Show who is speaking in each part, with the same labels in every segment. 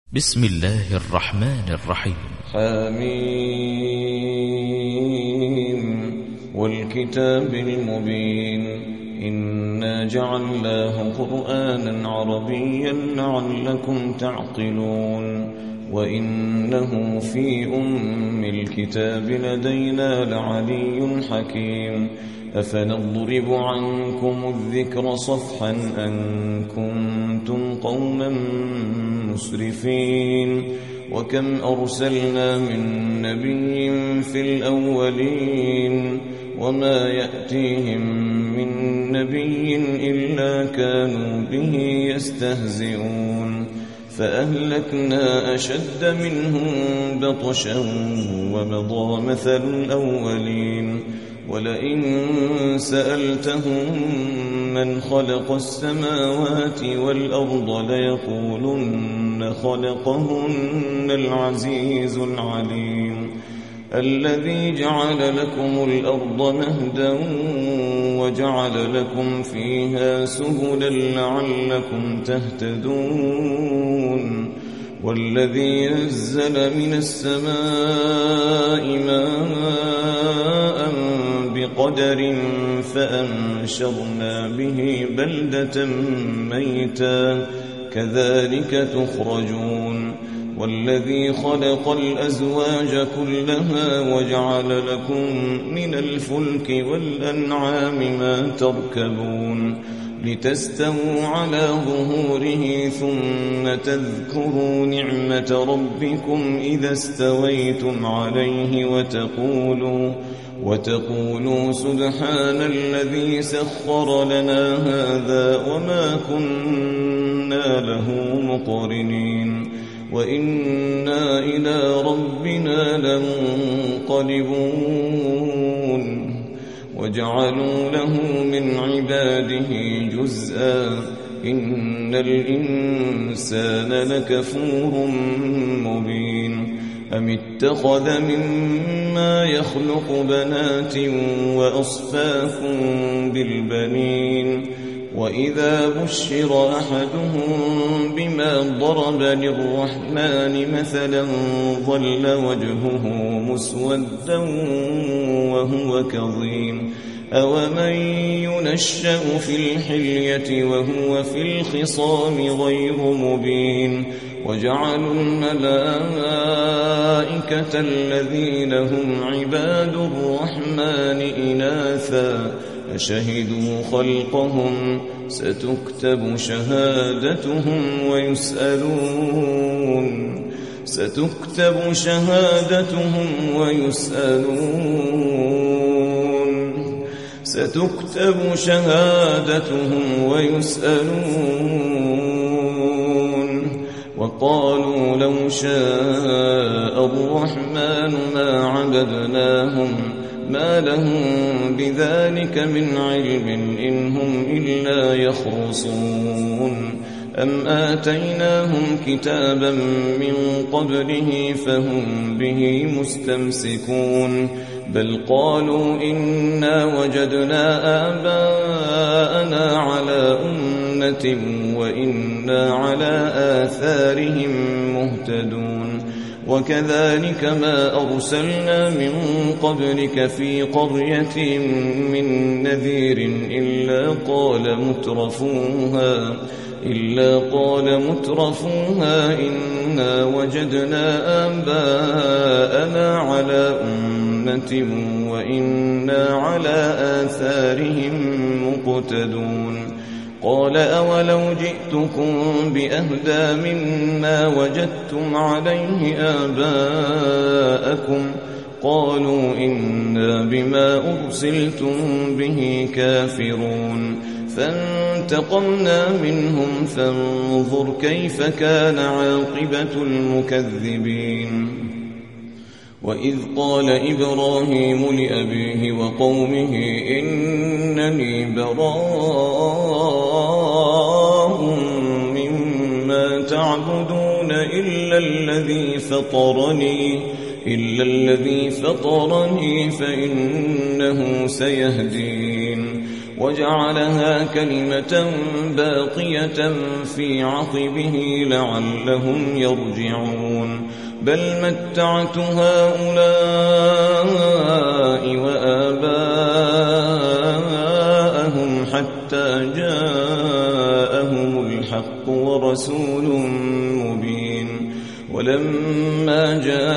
Speaker 1: بسم الله الرحمن الرحيم.
Speaker 2: حميم والكتاب المبين إنا جعلناه قرآنا عربيا لعلكم تعقلون وإنه في أم الكتاب لدينا لعلي حكيم أفنضرب عنكم الذكر صفحا أن كنتم قوما مسرفين وكم أرسلنا من نبي في الأولين وما يأتيهم من نبي إلا كانوا به يستهزئون فأهلكنا أشد منهم بطشا ومضى مثل الأولين ولئن سألتهم من خلق السماوات والأرض ليقولن خلقهن العزيز العليم الذي جعل لكم الأرض مهدا وجعل لكم فيها سبلا لعلكم تهتدون والذي نزل من السماء ماء بقدر فأنشرنا به بلدة ميتا كذلك تخرجون والذي خلق الأزواج كلها وجعل لكم من الفلك والأنعام ما تركبون لتستووا على ظهوره ثم تذكروا نعمة ربكم إذا استويتم عليه وتقولوا سبحان الذي سخر لنا هذا وما كنا له مقرنين وإنا إلى ربنا لمنقلبون وجعلوا له من عباده جزءا إن الإنسان لكفور مبين أم اتخذ مما يخلق بنات وأصفاكم بالبنين وإذا بشر أحدهم بما ضرب للرحمن مثلا ظل وجهه مسودا وهو كظيم أومن ينشأ في الحلية وهو في الخصام غير مبين وجعلوا الملائكة الذين هم عباد الرحمن إناثا أشهدوا خلقهم ستكتب شهادتهم ويسألون وقالوا لو شاء الرحمن ما عبدناهم ما لهم بذلك من علم إن هم إلا يخرصون أم آتيناهم كتابا من قبله فهم به مستمسكون بل قالوا إنا وجدنا آباءنا على أمة وإنا على آثارهم مهتدون وكذلك ما أرسلنا من قبلك في قرية من نذير إلا قال مترفوها إنا وجدنا آباءنا على أمة وإنا على آثارهم مقتدون قال أولو جئتكم بأهدى مما وجدتم عليه آباءكم قالوا إنا بما أرسلتم به كافرون فانتقمنا منهم فانظر كيف كان عاقبة المكذبين وإذ قال إبراهيم لأبيه وقومه إنني براء مما تعبدون إلا الذي فطرني فإنه سيهدين وجعلها كلمة باقية في عقبه لعلهم يرجعون بل متعت هؤلاء وآباءهم حتى جاءهم الحق ورسول مبين ولما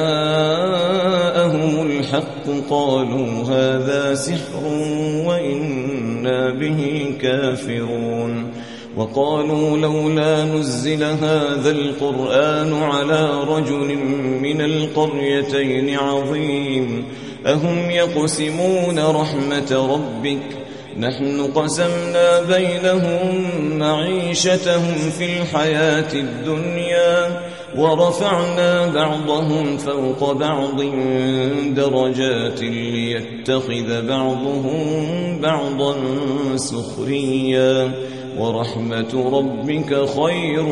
Speaker 2: جاءهم الحق قالوا هذا سحر وإنا به كافرون وقالوا لولا نزل هذا القرآن على رجل من القريتين عظيم أهم يقسمون رحمة ربك نحن قسمنا بينهم معيشتهم في الحياة الدنيا ورفعنا بعضهم فوق بعض درجات ليتخذ بعضهم بعضا سخريا ورحمة ربك خير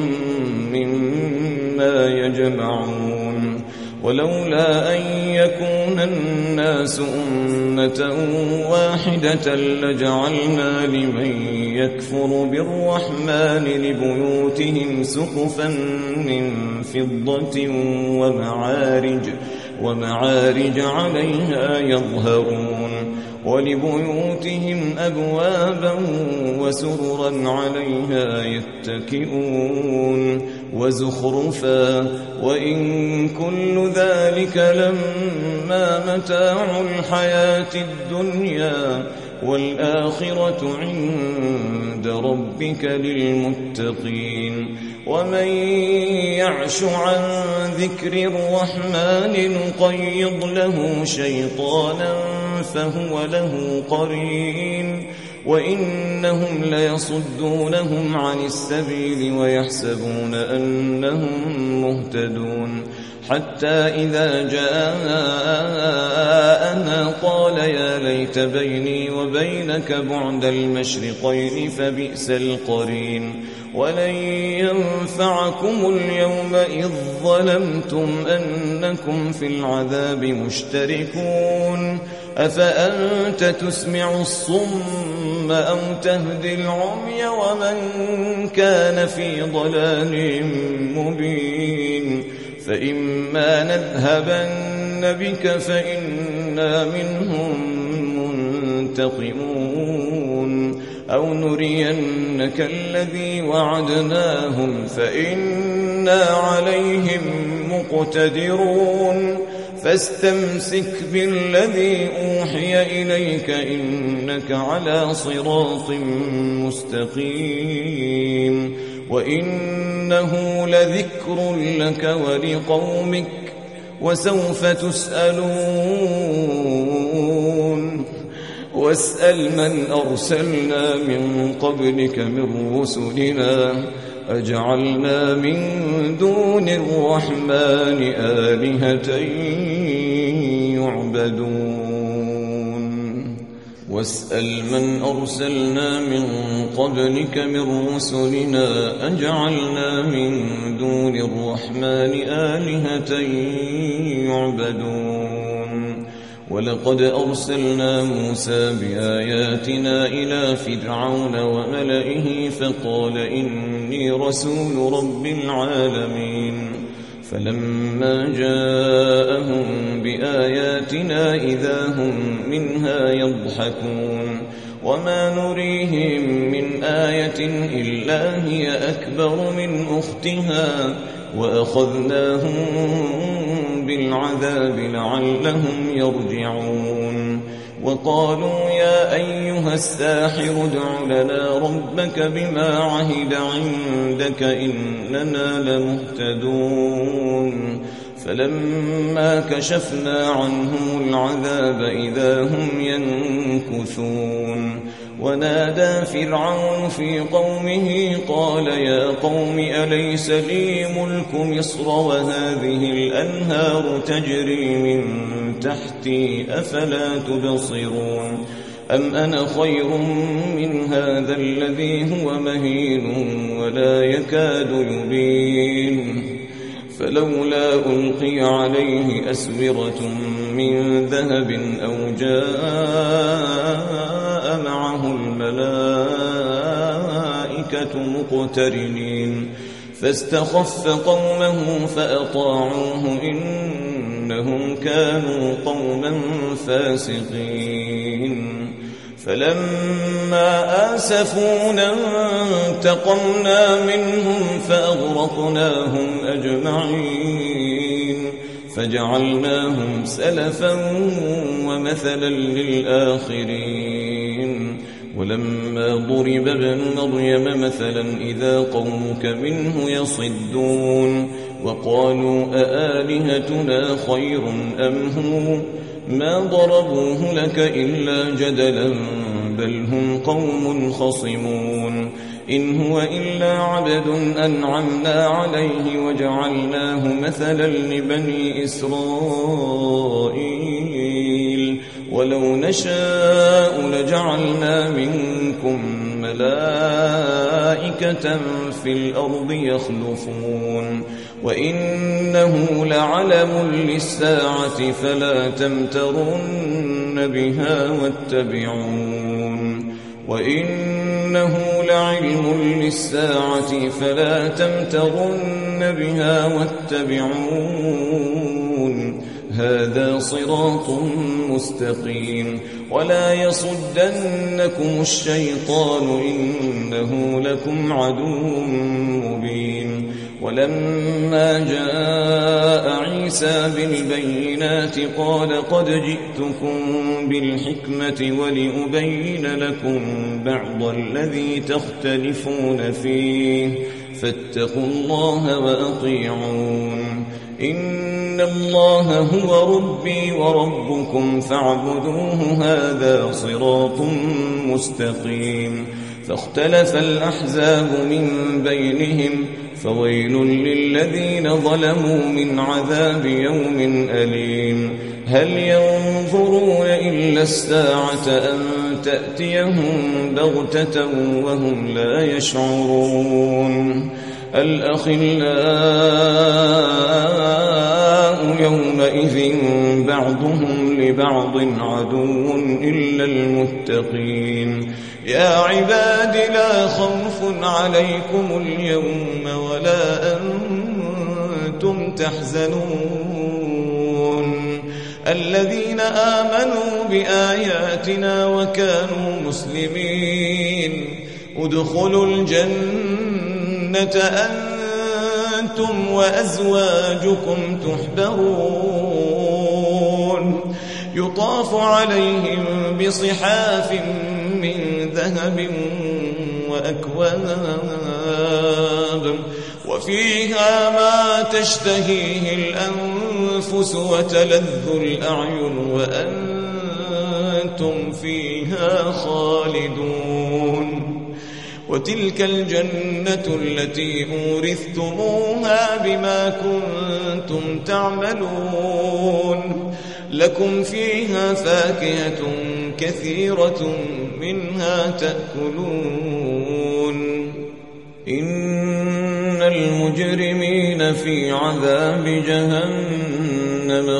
Speaker 2: مما يجمعون ولولا أن يكون الناس أمة واحدة لجعلنا لمن يكفر بالرحمن لبيوتهم سقفا من فضة ومعارج عليها يظهرون ولبيوتهم أبوابا وسررا عليها يتكئون وزخرفا وإن كل ذلك لما متاع الحياة الدنيا والآخرة عند ربك للمتقين ومن يعش عن ذكر الرحمن نقيض له شيطانا فهو له قرين وإنهم ليصدونهم عن السبيل ويحسبون أنهم مهتدون حتى إذا جاءنا قال يا ليت بيني وبينك بعد المشرقين فبئس القرين ولن ينفعكم اليوم إذ ظلمتم أنكم في العذاب مشتركون أفأنت تسمع الصم أو تهدي العمي ومن كان في ضلال مبين فإما نذهبن بك فإنا منهم منتقمون أو نرينك الذي وعدناهم فإنا عليهم مقتدرون فاستمسك بالذي أوحي إليك إنك على صراط مستقيم وإنه لذكر لك ولقومك وسوف تسألون واسأل من أرسلنا من قبلك من رسلنا أجعلنا من دون الرحمن آلهة يعبدون واسأل من أرسلنا من قبلك من رسلنا أجعلنا من دون الرحمن آلهة يعبدون ولقد أرسلنا موسى بآياتنا إلى فرعون وملئه فقال إني رسول رب العالمين فلما جاءهم بآياتنا إذا هم منها يضحكون وما نريهم من آية إلا هي أكبر من أختها وأخذناهم بالعذاب لعلهم يرجعون وقالوا يا أيها الساحر ادع لنا ربك بما عهد عندك إننا لمهتدون فلما كشفنا عنهم العذاب إذا هم ينكثون ونادى فرعون في قومه قال يا قوم أليس لي ملك مصر وهذه الأنهار تجري من تحتي أفلا تبصرون أم أنا خير من هذا الذي هو مهين ولا يكاد يبين فلولا ألقي عليه أسورة من ذهب أو جاء معه الملائكة مقترنين فاستخف قومه فأطاعوه إنهم كانوا قوما فاسقين فلما آسفونا انتقمنا منهم فأغرقناهم أجمعين فجعلناهم سلفا ومثلا للآخرين ولما ضرب ابن مريم مثلا إذا قومك منه يصدون وقالوا أآلهتنا خير أم هو ما ضربوه لك إلا جدلا بل هم قوم خصمون إن هو إلا عبد أنعمنا عليه وجعلناه مثلا لبني إسرائيل ولو نشاء لجعلنا منكم ملائكة في الأرض يخلفون وإنه لعلم للساعة فلا تمترن بها واتبعون وإنه لعلم للساعة فلا تمترن بها واتبعون هذا صراط مستقيم ولا يصدنكم الشيطان إنه لكم عدو مبين ولما جاء عيسى بالبينات قال قد جئتكم بالحكمة ولأبين لكم بعض الذي تختلفون فيه فاتقوا الله وأطيعون إن الله هو ربي وربكم فاعبدوه هذا صراط مستقيم فاختلف الأحزاب من بينهم فويل للذين ظلموا من عذاب يوم أليم هل ينظرون إلا الساعة أن تأتيهم بغتة وهم لا يشعرون الأخلاء يومئذ بعضهم لبعض عدو إلا المتقين يا عباد لا خوف عليكم اليوم ولا أنتم تحزنون الذين آمنوا بآياتنا وكانوا مسلمين ادخلوا الجنة أنتم وأزواجكم تحبرون يطاف عليهم بصحاف من ذهب وأكواب وفيها ما تشتهيه الأنفس وتلذ الأعين وأنتم فيها خالدون وتلك الجنة التي أورثتموها بما كنتم تعملون لكم فيها فاكهة كثيرة منها تأكلون إن المجرمين في عذاب جهنم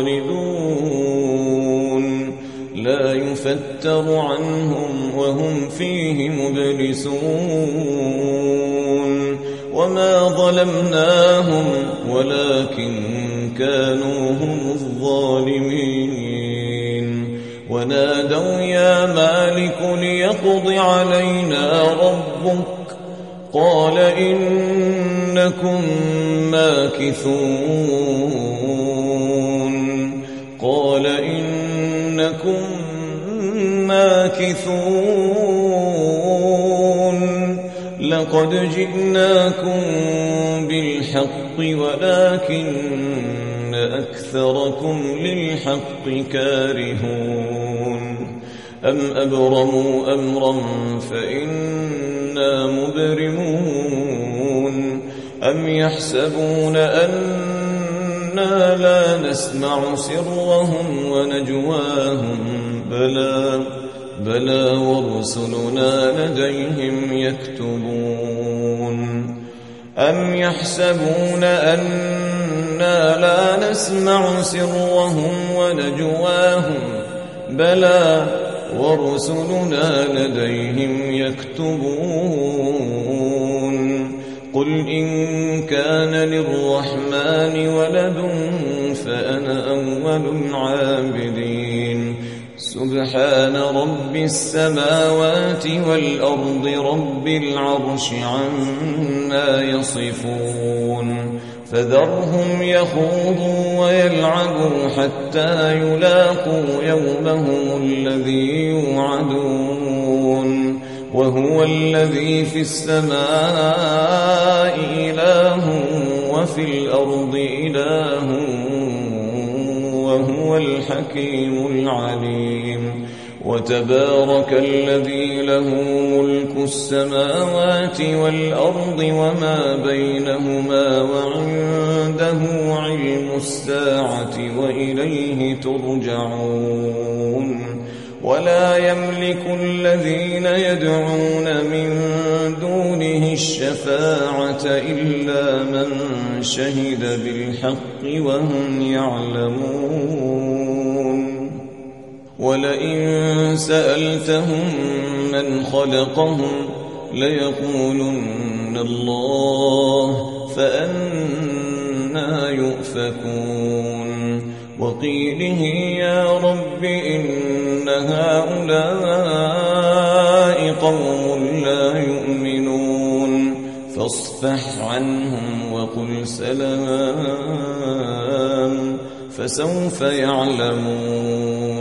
Speaker 2: خالدون لا يفتر عنهم وهم فيه مبلسون وما ظلمناهم ولكن كانوا هم الظالمين ونادوا يا مالك ليقض علينا ربك قال إنكم ماكثون قال إنكم ماكثون لقد جئناكم بالحق ولكن أكثركم للحق كارهون أم أبرموا أمرا فإنا مبرمون أم يحسبون أننا لا نسمع سرهم ونجواهم بلى ورسلنا لديهم يكتبون أم يحسبون أننا لا نسمع سرهم ونجواهم بلى ورسلنا لديهم يكتبون قل إن كان للرحمن ولد فأنا أول العابدين سبحان رب السماوات والأرض رب العرش عما يصفون فذرهم يخوضوا ويلعبوا حتى يلاقوا يومهم الذي يوعدون وهو الذي في السماء إله وفي الأرض إله وهو الحكيم العليم وتبارك الذي له ملك السماوات والأرض وما بينهما وعنده علم الساعة وإليه ترجعون ولا يملك الذين يدعون من دونه الشفاعة إلا من شهد بالحق وهم يعلمون ولئن سألتهم من خلقهم ليقولن الله فأنى يؤفكون وقيله يا رب إن هؤلاء قوم لا يؤمنون فاصفح عنهم وقل سلام فسوف يعلمون